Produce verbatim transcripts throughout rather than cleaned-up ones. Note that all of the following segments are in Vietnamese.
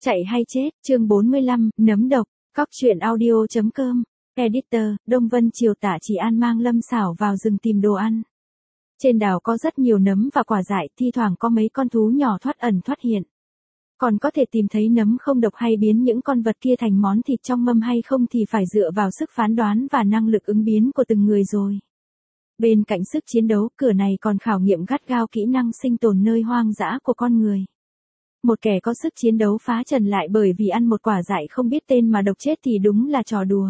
Chạy hay chết, chương bốn mươi lăm, nấm độc, cóc truyện audio.com, editor, Đông Vân Triều Tạ Chỉ An mang Lâm Sảo vào rừng tìm đồ ăn. Trên đảo có rất nhiều nấm và quả dại, thi thoảng có mấy con thú nhỏ thoát ẩn thoát hiện. Còn có thể tìm thấy nấm không độc hay biến những con vật kia thành món thịt trong mâm hay không thì phải dựa vào sức phán đoán và năng lực ứng biến của từng người rồi. Bên cạnh sức chiến đấu, cửa này còn khảo nghiệm gắt gao kỹ năng sinh tồn nơi hoang dã của con người. Một kẻ có sức chiến đấu phá trần lại bởi vì ăn một quả dại không biết tên mà độc chết thì đúng là trò đùa.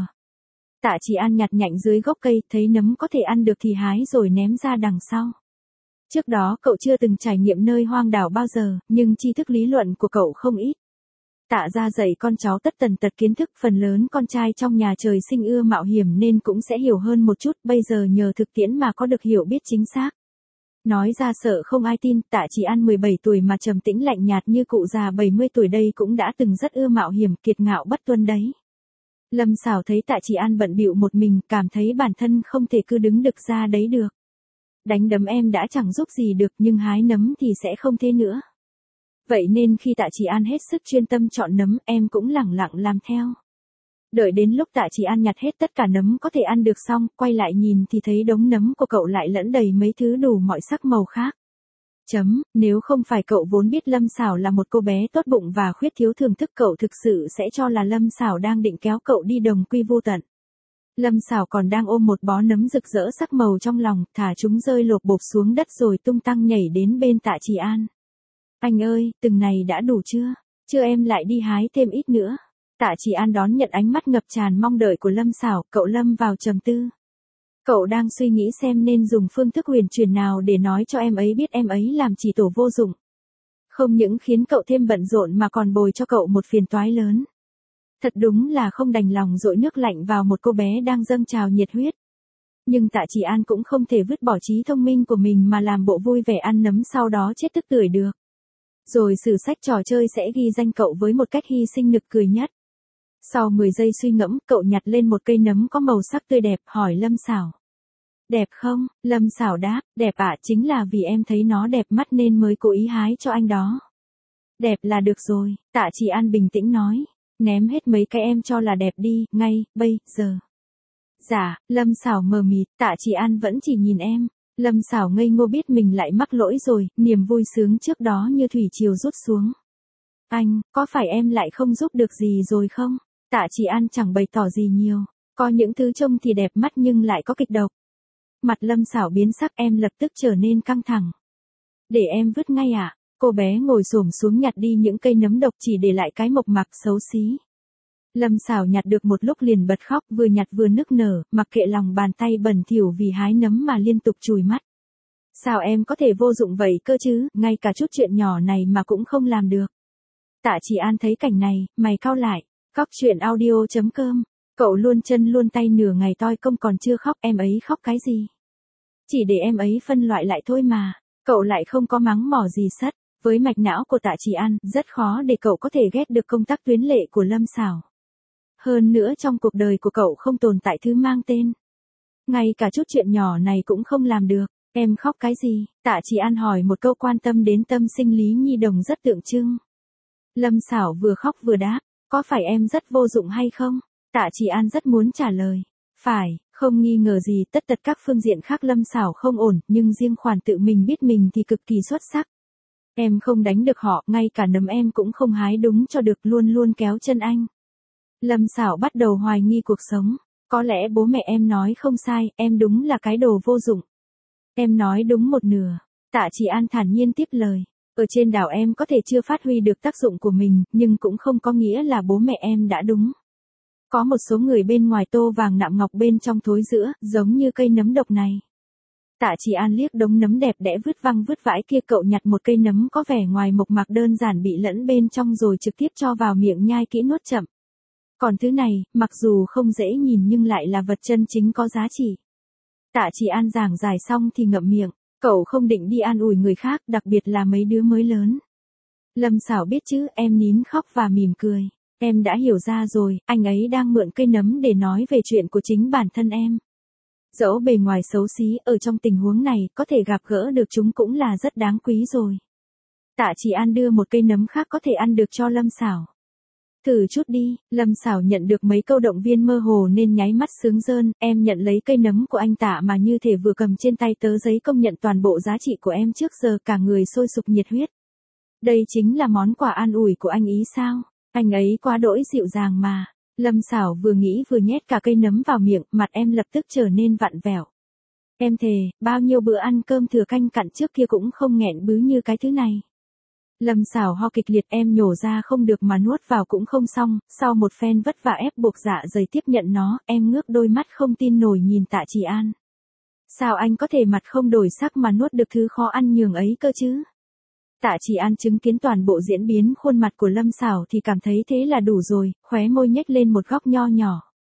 Tạ Chỉ An nhặt nhạnh dưới gốc cây, thấy nấm có thể ăn được thì hái rồi ném ra đằng sau. Trước đó cậu chưa từng trải nghiệm nơi hoang đảo bao giờ, nhưng tri thức lý luận của cậu không ít. Tạ ra dạy con cháu tất tần tật kiến thức, phần lớn con trai trong nhà trời sinh ưa mạo hiểm nên cũng sẽ hiểu hơn một chút, bây giờ nhờ thực tiễn mà có được hiểu biết chính xác. Nói ra sợ không ai tin, Tạ Chỉ An mười bảy tuổi mà trầm tĩnh lạnh nhạt như cụ già bảy mươi tuổi đây cũng đã từng rất ưa mạo hiểm, kiệt ngạo bất tuân đấy. Lâm Sảo thấy Tạ Chỉ An bận bịu một mình, cảm thấy bản thân không thể cứ đứng đực ra đấy được. Đánh đấm em đã chẳng giúp gì được, nhưng hái nấm thì sẽ không thế nữa. Vậy nên khi Tạ Chỉ An hết sức chuyên tâm chọn nấm, em cũng lẳng lặng làm theo. Đợi đến lúc Tạ Chỉ An nhặt hết tất cả nấm có thể ăn được xong, quay lại nhìn thì thấy đống nấm của cậu lại lẫn đầy mấy thứ đủ mọi sắc màu khác. Chấm, nếu không phải cậu vốn biết Lâm Sảo là một cô bé tốt bụng và khuyết thiếu thưởng thức, cậu thực sự sẽ cho là Lâm Sảo đang định kéo cậu đi đồng quy vô tận. Lâm Sảo còn đang ôm một bó nấm rực rỡ sắc màu trong lòng, thả chúng rơi lộp bộp xuống đất rồi tung tăng nhảy đến bên Tạ Chỉ An. Anh ơi, từng này đã đủ chưa? Chưa em lại đi hái thêm ít nữa. Tạ Chỉ An đón nhận ánh mắt ngập tràn mong đợi của Lâm Sảo, cậu lâm vào trầm tư. Cậu đang suy nghĩ xem nên dùng phương thức huyền truyền nào để nói cho em ấy biết em ấy làm chỉ tổ vô dụng. Không những khiến cậu thêm bận rộn mà còn bồi cho cậu một phiền toái lớn. Thật đúng là không đành lòng dội nước lạnh vào một cô bé đang dâng trào nhiệt huyết. Nhưng Tạ Chỉ An cũng không thể vứt bỏ trí thông minh của mình mà làm bộ vui vẻ ăn nấm sau đó chết tức tưởi được. Rồi sử sách trò chơi sẽ ghi danh cậu với một cách hy sinh nực cười nhất. Sau mười giây suy ngẫm, cậu nhặt lên một cây nấm có màu sắc tươi đẹp, hỏi Lâm Sảo. Đẹp không? Lâm Sảo đáp, đẹp ạ, chính là vì em thấy nó đẹp mắt nên mới cố ý hái cho anh đó. Đẹp là được rồi, Tạ Chỉ An bình tĩnh nói. Ném hết mấy cái em cho là đẹp đi, ngay, bây giờ. Dạ, Lâm Sảo mờ mịt, Tạ Chỉ An vẫn chỉ nhìn em. Lâm Sảo ngây ngô biết mình lại mắc lỗi rồi, niềm vui sướng trước đó như thủy triều rút xuống. Anh, có phải em lại không giúp được gì rồi không? Tạ Chỉ An chẳng bày tỏ gì nhiều. Có những thứ trông thì đẹp mắt nhưng lại có kịch độc. Mặt Lâm Sảo biến sắc, em lập tức trở nên căng thẳng. Để em vứt ngay ạ. À? Cô bé ngồi xổm xuống nhặt đi những cây nấm độc chỉ để lại cái mộc mạc xấu xí. Lâm Sảo nhặt được một lúc liền bật khóc, vừa nhặt vừa nức nở, mặc kệ lòng bàn tay bẩn thỉu vì hái nấm mà liên tục chùi mắt. Sao em có thể vô dụng vậy cơ chứ, ngay cả chút chuyện nhỏ này mà cũng không làm được. Tạ Chỉ An thấy cảnh này, mày cau lại. Cóc truyện audio.com, cậu luôn chân luôn tay nửa ngày toi công còn chưa khóc, em ấy khóc cái gì? Chỉ để em ấy phân loại lại thôi mà, cậu lại không có mắng mỏ gì sất. Với mạch não của Tạ Chỉ An, rất khó để cậu có thể ghét được công tắc tuyến lệ của Lâm Sảo. Hơn nữa trong cuộc đời của cậu không tồn tại thứ mang tên. Ngay cả chút chuyện nhỏ này cũng không làm được, em khóc cái gì? Tạ Chỉ An hỏi một câu quan tâm đến tâm sinh lý nhi đồng rất tượng trưng. Lâm Sảo vừa khóc vừa đáp, có phải em rất vô dụng hay không? Tạ Chỉ An rất muốn trả lời. Phải, không nghi ngờ gì, tất tật các phương diện khác Lâm Sảo không ổn, nhưng riêng khoản tự mình biết mình thì cực kỳ xuất sắc. Em không đánh được họ, ngay cả nấm em cũng không hái đúng cho được, luôn luôn kéo chân anh. Lâm Sảo bắt đầu hoài nghi cuộc sống. Có lẽ bố mẹ em nói không sai, em đúng là cái đồ vô dụng. Em nói đúng một nửa. Tạ Chỉ An thản nhiên tiếp lời. Ở trên đảo em có thể chưa phát huy được tác dụng của mình, nhưng cũng không có nghĩa là bố mẹ em đã đúng. Có một số người bên ngoài tô vàng nạm ngọc bên trong thối rữa, giống như cây nấm độc này. Tạ Chỉ An liếc đống nấm đẹp đẽ vứt văng vứt vãi kia, cậu nhặt một cây nấm có vẻ ngoài mộc mạc đơn giản bị lẫn bên trong rồi trực tiếp cho vào miệng nhai kỹ nuốt chậm. Còn thứ này, mặc dù không dễ nhìn nhưng lại là vật chân chính có giá trị. Tạ Chỉ An giảng giải xong thì ngậm miệng, cậu không định đi an ủi người khác, đặc biệt là mấy đứa mới lớn. Lâm Sảo biết chứ, em nín khóc và mỉm cười. Em đã hiểu ra rồi, anh ấy đang mượn cây nấm để nói về chuyện của chính bản thân em. Dẫu bề ngoài xấu xí, ở trong tình huống này, có thể gặp gỡ được chúng cũng là rất đáng quý rồi. Tạ Chỉ An đưa một cây nấm khác có thể ăn được cho Lâm Sảo. Thử chút đi, Lâm Sảo nhận được mấy câu động viên mơ hồ nên nháy mắt sướng rơn, em nhận lấy cây nấm của anh Tạ mà như thể vừa cầm trên tay tớ giấy công nhận toàn bộ giá trị của em trước giờ, cả người sôi sục nhiệt huyết. Đây chính là món quà an ủi của anh ý sao? Anh ấy quá đỗi dịu dàng mà. Lâm Sảo vừa nghĩ vừa nhét cả cây nấm vào miệng, mặt em lập tức trở nên vặn vẹo. Em thề, bao nhiêu bữa ăn cơm thừa canh cặn trước kia cũng không nghẹn bứ như cái thứ này. Lâm Sảo ho kịch liệt, em nhổ ra không được mà nuốt vào cũng không xong, sau một phen vất vả ép buộc dạ dày tiếp nhận nó, em ngước đôi mắt không tin nổi nhìn Tạ Chỉ An. Sao anh có thể mặt không đổi sắc mà nuốt được thứ khó ăn nhường ấy cơ chứ? Tạ Chỉ An chứng kiến toàn bộ diễn biến khuôn mặt của Lâm Sảo thì cảm thấy thế là đủ rồi, khóe môi nhếch lên một góc nho nhỏ.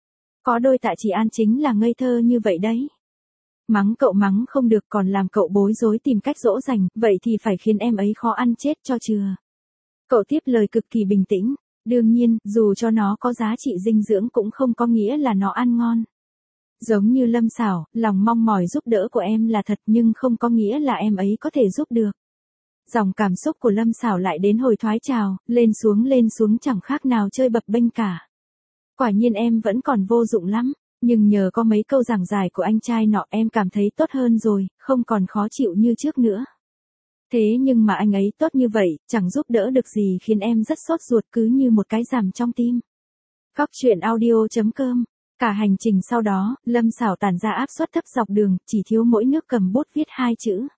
Có đôi Tạ Chỉ An chính là ngây thơ như vậy đấy. Mắng cậu mắng không được còn làm cậu bối rối tìm cách dỗ dành, vậy thì phải khiến em ấy khó ăn chết cho chừa. Cậu tiếp lời cực kỳ bình tĩnh, đương nhiên, dù cho nó có giá trị dinh dưỡng cũng không có nghĩa là nó ăn ngon. Giống như Lâm Sảo, lòng mong mỏi giúp đỡ của em là thật nhưng không có nghĩa là em ấy có thể giúp được. Dòng cảm xúc của Lâm Sảo lại đến hồi thoái trào, lên xuống lên xuống chẳng khác nào chơi bập bênh cả. Quả nhiên em vẫn còn vô dụng lắm. Nhưng nhờ có mấy câu giảng giải của anh trai nọ em cảm thấy tốt hơn rồi, không còn khó chịu như trước nữa. Thế nhưng mà anh ấy tốt như vậy, chẳng giúp đỡ được gì khiến em rất sốt ruột cứ như một cái rằm trong tim. Cóc truyện audio chấm com. Cả hành trình sau đó, Lâm Sảo tản ra áp suất thấp dọc đường, chỉ thiếu mỗi nước cầm bút viết hai chữ.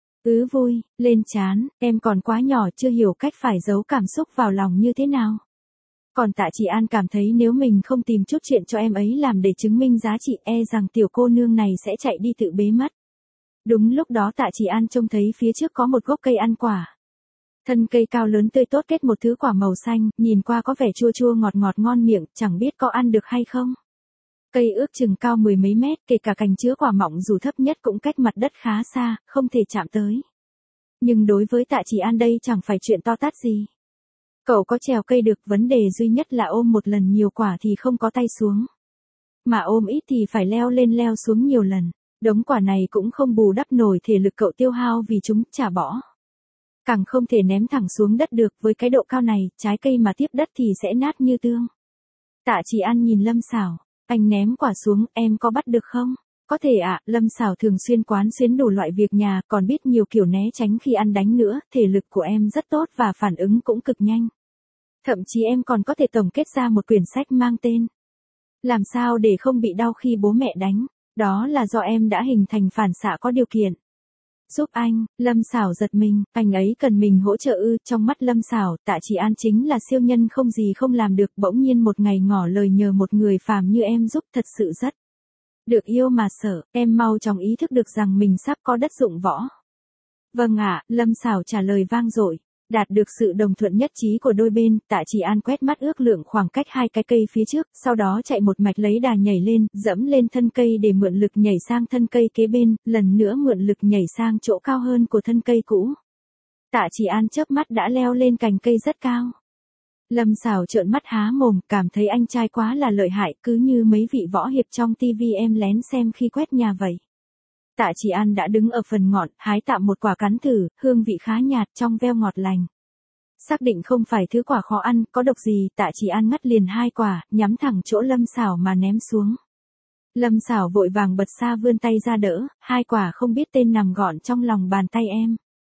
Ứ vui, lên trán, em còn quá nhỏ chưa hiểu cách phải giấu cảm xúc vào lòng như thế nào. Còn Tạ Chỉ An cảm thấy nếu mình không tìm chút chuyện cho em ấy làm để chứng minh giá trị e rằng tiểu cô nương này sẽ chạy đi tự bế mất. Đúng lúc đó Tạ Chỉ An trông thấy phía trước có một gốc cây ăn quả. Thân cây cao lớn tươi tốt kết một thứ quả màu xanh, nhìn qua có vẻ chua chua ngọt ngọt ngon miệng, chẳng biết có ăn được hay không. Cây ước chừng cao mười mấy mét, kể cả cành chứa quả mọng dù thấp nhất cũng cách mặt đất khá xa, không thể chạm tới. Nhưng đối với Tạ Chỉ An đây chẳng phải chuyện to tát gì. Cậu có trèo cây được, vấn đề duy nhất là ôm một lần nhiều quả thì không có tay xuống. Mà ôm ít thì phải leo lên leo xuống nhiều lần. Đống quả này cũng không bù đắp nổi thể lực cậu tiêu hao vì chúng chả bỏ. Càng không thể ném thẳng xuống đất được, với cái độ cao này, trái cây mà tiếp đất thì sẽ nát như tương. Tạ Chỉ An nhìn Lâm Sảo, anh ném quả xuống, em có bắt được không? Có thể ạ, à, Lâm Sảo thường xuyên quán xuyến đủ loại việc nhà, còn biết nhiều kiểu né tránh khi ăn đánh nữa, thể lực của em rất tốt và phản ứng cũng cực nhanh. Thậm chí em còn có thể tổng kết ra một quyển sách mang tên Làm sao để không bị đau khi bố mẹ đánh, đó là do em đã hình thành phản xạ có điều kiện. Giúp anh, Lâm Sảo giật mình, anh ấy cần mình hỗ trợ ư? Trong mắt Lâm Sảo, Tạ Chỉ An chính là siêu nhân không gì không làm được, bỗng nhiên một ngày ngỏ lời nhờ một người phàm như em giúp thật sự rất được yêu mà sợ, em mau chóng ý thức được rằng mình sắp có đất dụng võ. Vâng ạ, Lâm Sảo trả lời vang dội. Đạt được sự đồng thuận nhất trí của đôi bên, Tạ Chỉ An quét mắt ước lượng khoảng cách hai cái cây phía trước, sau đó chạy một mạch lấy đà nhảy lên, dẫm lên thân cây để mượn lực nhảy sang thân cây kế bên, lần nữa mượn lực nhảy sang chỗ cao hơn của thân cây cũ. Tạ Chỉ An chớp mắt đã leo lên cành cây rất cao. Lâm Sảo trợn mắt há mồm, cảm thấy anh trai quá là lợi hại, cứ như mấy vị võ hiệp trong tivi em lén xem khi quét nhà vậy. Tạ Chỉ An đã đứng ở phần ngọn, hái tạm một quả cắn thử, hương vị khá nhạt, trong veo ngọt lành. Xác định không phải thứ quả khó ăn, có độc gì, Tạ Chỉ An ngắt liền hai quả, nhắm thẳng chỗ Lâm Sảo mà ném xuống. Lâm Sảo vội vàng bật xa vươn tay ra đỡ, hai quả không biết tên nằm gọn trong lòng bàn tay em.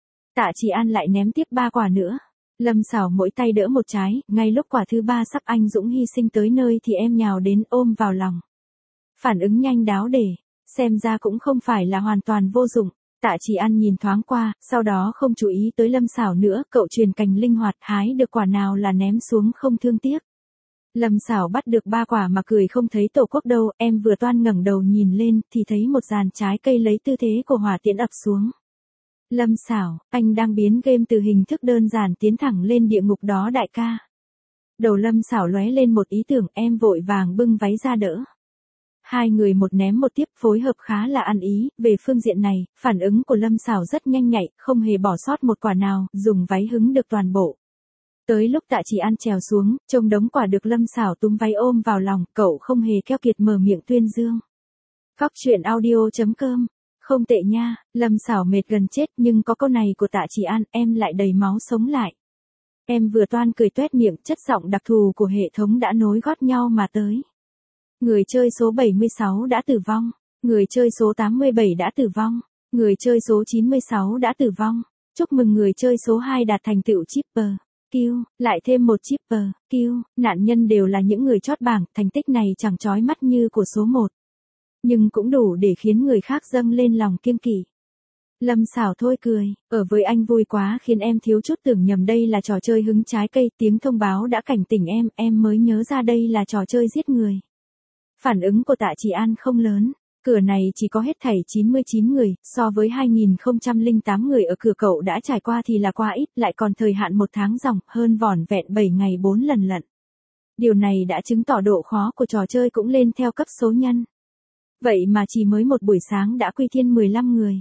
Tạ Chỉ An lại ném tiếp ba quả nữa. Lâm Sảo mỗi tay đỡ một trái, ngay lúc quả thứ ba sắp anh dũng hy sinh tới nơi thì em nhào đến ôm vào lòng. Phản ứng nhanh đáo để, xem ra cũng không phải là hoàn toàn vô dụng. Tạ Chỉ An nhìn thoáng qua, sau đó không chú ý tới Lâm Sảo nữa, cậu truyền cành linh hoạt, hái được quả nào là ném xuống không thương tiếc. Lâm Sảo bắt được ba quả mà cười không thấy tổ quốc đâu, em vừa toan ngẩng đầu nhìn lên thì thấy một dàn trái cây lấy tư thế của hỏa tiễn ập xuống. Lâm Sảo, anh đang biến game từ hình thức đơn giản tiến thẳng lên địa ngục đó đại ca. Đầu Lâm Sảo lóe lên một ý tưởng, em vội vàng bưng váy ra đỡ. Hai người một ném một tiếp, phối hợp khá là ăn ý, về phương diện này, phản ứng của Lâm Sảo rất nhanh nhạy, không hề bỏ sót một quả nào, dùng váy hứng được toàn bộ. Tới lúc Tạ Chỉ An trèo xuống, trông đống quả được Lâm Sảo túm váy ôm vào lòng, cậu không hề keo kiệt mở miệng tuyên dương. Cóc truyện audio chấm com. Không tệ nha, Lâm Sảo mệt gần chết nhưng có câu này của Tạ Chỉ An, em lại đầy máu sống lại. Em vừa toan cười toét miệng, chất giọng đặc thù của hệ thống đã nối gót nhau mà tới. Người chơi số bảy mươi sáu đã tử vong. Người chơi số tám mươi bảy đã tử vong. Người chơi số chín mươi sáu đã tử vong. Chúc mừng người chơi số hai đạt thành tựu chipper. Kill, lại thêm một chipper. Kill, nạn nhân đều là những người chót bảng, thành tích này chẳng chói mắt như của số một. Nhưng cũng đủ để khiến người khác dâng lên lòng kiêng kỵ. Lâm Sảo thôi cười, ở với anh vui quá khiến em thiếu chút tưởng nhầm đây là trò chơi hứng trái cây, tiếng thông báo đã cảnh tỉnh em, em mới nhớ ra đây là trò chơi giết người. Phản ứng của Tạ Chỉ An không lớn, cửa này chỉ có hết thảy chín mươi chín người, so với hai nghìn không trăm lẻ tám người ở cửa cậu đã trải qua thì là quá ít, lại còn thời hạn một tháng ròng, hơn vỏn vẹn bảy ngày bốn lần lận. Điều này đã chứng tỏ độ khó của trò chơi cũng lên theo cấp số nhân. Vậy mà chỉ mới một buổi sáng đã quy thiên mười lăm người.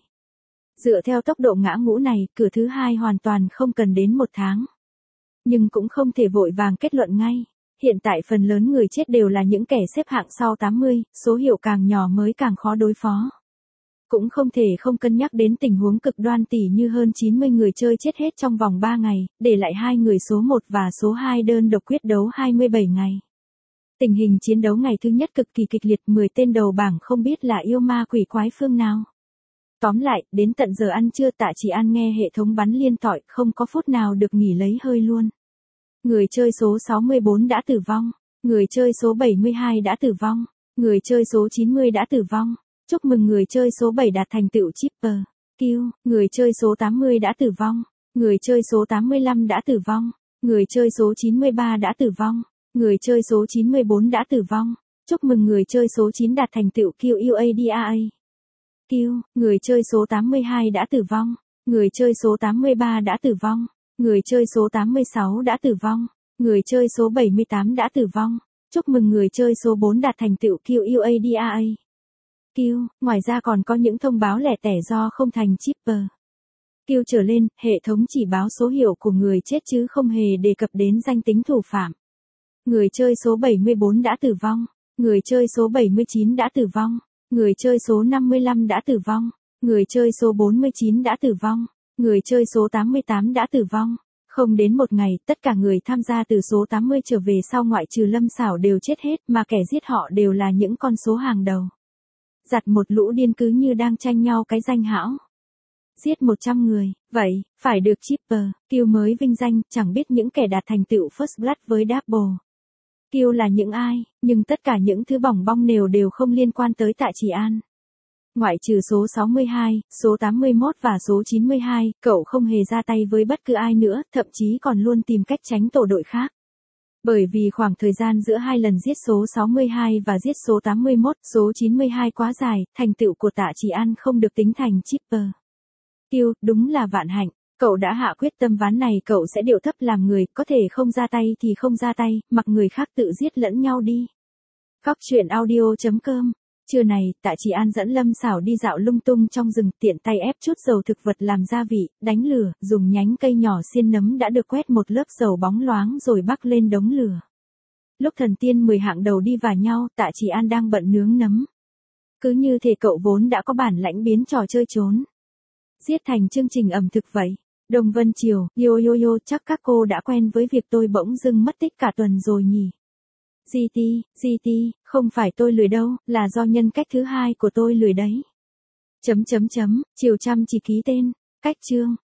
Dựa theo tốc độ ngã ngũ này, cửa thứ hai hoàn toàn không cần đến một tháng. Nhưng cũng không thể vội vàng kết luận ngay. Hiện tại phần lớn người chết đều là những kẻ xếp hạng sau tám mươi, số hiệu càng nhỏ mới càng khó đối phó. Cũng không thể không cân nhắc đến tình huống cực đoan tỉ như hơn chín mươi người chơi chết hết trong vòng ba ngày, để lại hai người số một và số hai đơn độc quyết đấu hai mươi bảy ngày. Tình hình chiến đấu ngày thứ nhất cực kỳ kịch liệt, mười tên đầu bảng không biết là yêu ma quỷ quái phương nào. Tóm lại, đến tận giờ ăn trưa Tạ Chỉ An nghe hệ thống bắn liên tọi, không có phút nào được nghỉ lấy hơi luôn. Người chơi số sáu mươi bốn đã tử vong. Người chơi số bảy mươi hai đã tử vong. Người chơi số chín mươi đã tử vong. Chúc mừng người chơi số bảy đạt thành tựu chipper. Kill, người chơi số tám mươi đã tử vong. Người chơi số tám mươi lăm đã tử vong. Người chơi số chín mươi ba đã tử vong. Người chơi số chín mươi bốn đã tử vong. Chúc mừng người chơi số chín đạt thành tựu Q U A D A A. Kill, người chơi số tám mươi hai đã tử vong. Người chơi số tám mươi ba đã tử vong. Người chơi số tám mươi sáu đã tử vong. Người chơi số bảy mươi tám đã tử vong. Chúc mừng người chơi số bốn đạt thành tựu Q U A D A A. Kill, ngoài ra còn có những thông báo lẻ tẻ do không thành chipper. Kill trở lên, hệ thống chỉ báo số hiệu của người chết chứ không hề đề cập đến danh tính thủ phạm. Người chơi số bảy mươi bốn đã tử vong. Người chơi số bảy mươi chín đã tử vong. Người chơi số năm mươi lăm đã tử vong. Người chơi số bốn mươi chín đã tử vong. Người chơi số tám mươi tám đã tử vong. Không đến một ngày, tất cả người tham gia từ số tám mươi trở về sau ngoại trừ Lâm Sảo đều chết hết, mà kẻ giết họ đều là những con số hàng đầu. Giặt một lũ điên cứ như đang tranh nhau cái danh hão. Giết một trăm người, vậy, phải được chipper, Kill mới vinh danh, chẳng biết những kẻ đạt thành tựu First Blood với Double Kill là những ai, nhưng tất cả những thứ bỏng bong nều đều không liên quan tới Tạ Chỉ An. Ngoại trừ số sáu mươi hai, số tám mươi mốt và số chín mươi hai, cậu không hề ra tay với bất cứ ai nữa, thậm chí còn luôn tìm cách tránh tổ đội khác. Bởi vì khoảng thời gian giữa hai lần giết số sáu mươi hai và giết số tám mươi mốt, số chín mươi hai quá dài, thành tựu của Tạ Chỉ An không được tính thành chipper. Kill, đúng là vạn hạnh. Cậu đã hạ quyết tâm ván này cậu sẽ điệu thấp làm người, có thể không ra tay thì không ra tay, mặc người khác tự giết lẫn nhau đi. Cóc truyện audio chấm com. Trưa này, Tạ Chỉ An dẫn Lâm Sảo đi dạo lung tung trong rừng, tiện tay ép chút dầu thực vật làm gia vị, đánh lửa, dùng nhánh cây nhỏ xiên nấm đã được quét một lớp dầu bóng loáng rồi bắc lên đống lửa. Lúc thần tiên mười hạng đầu đi vào nhau, Tạ Chỉ An đang bận nướng nấm. Cứ như thể cậu vốn đã có bản lãnh biến trò chơi trốn giết thành chương trình ẩm thực vậy. Đồng Vân Triều, yo yo yo, chắc các cô đã quen với việc tôi bỗng dưng mất tích cả tuần rồi nhỉ. giê tê, giê tê, không phải tôi lười đâu, là do nhân cách thứ hai của tôi lười đấy. Chấm chấm chấm, Triều chăm chỉ ký tên, cách chương.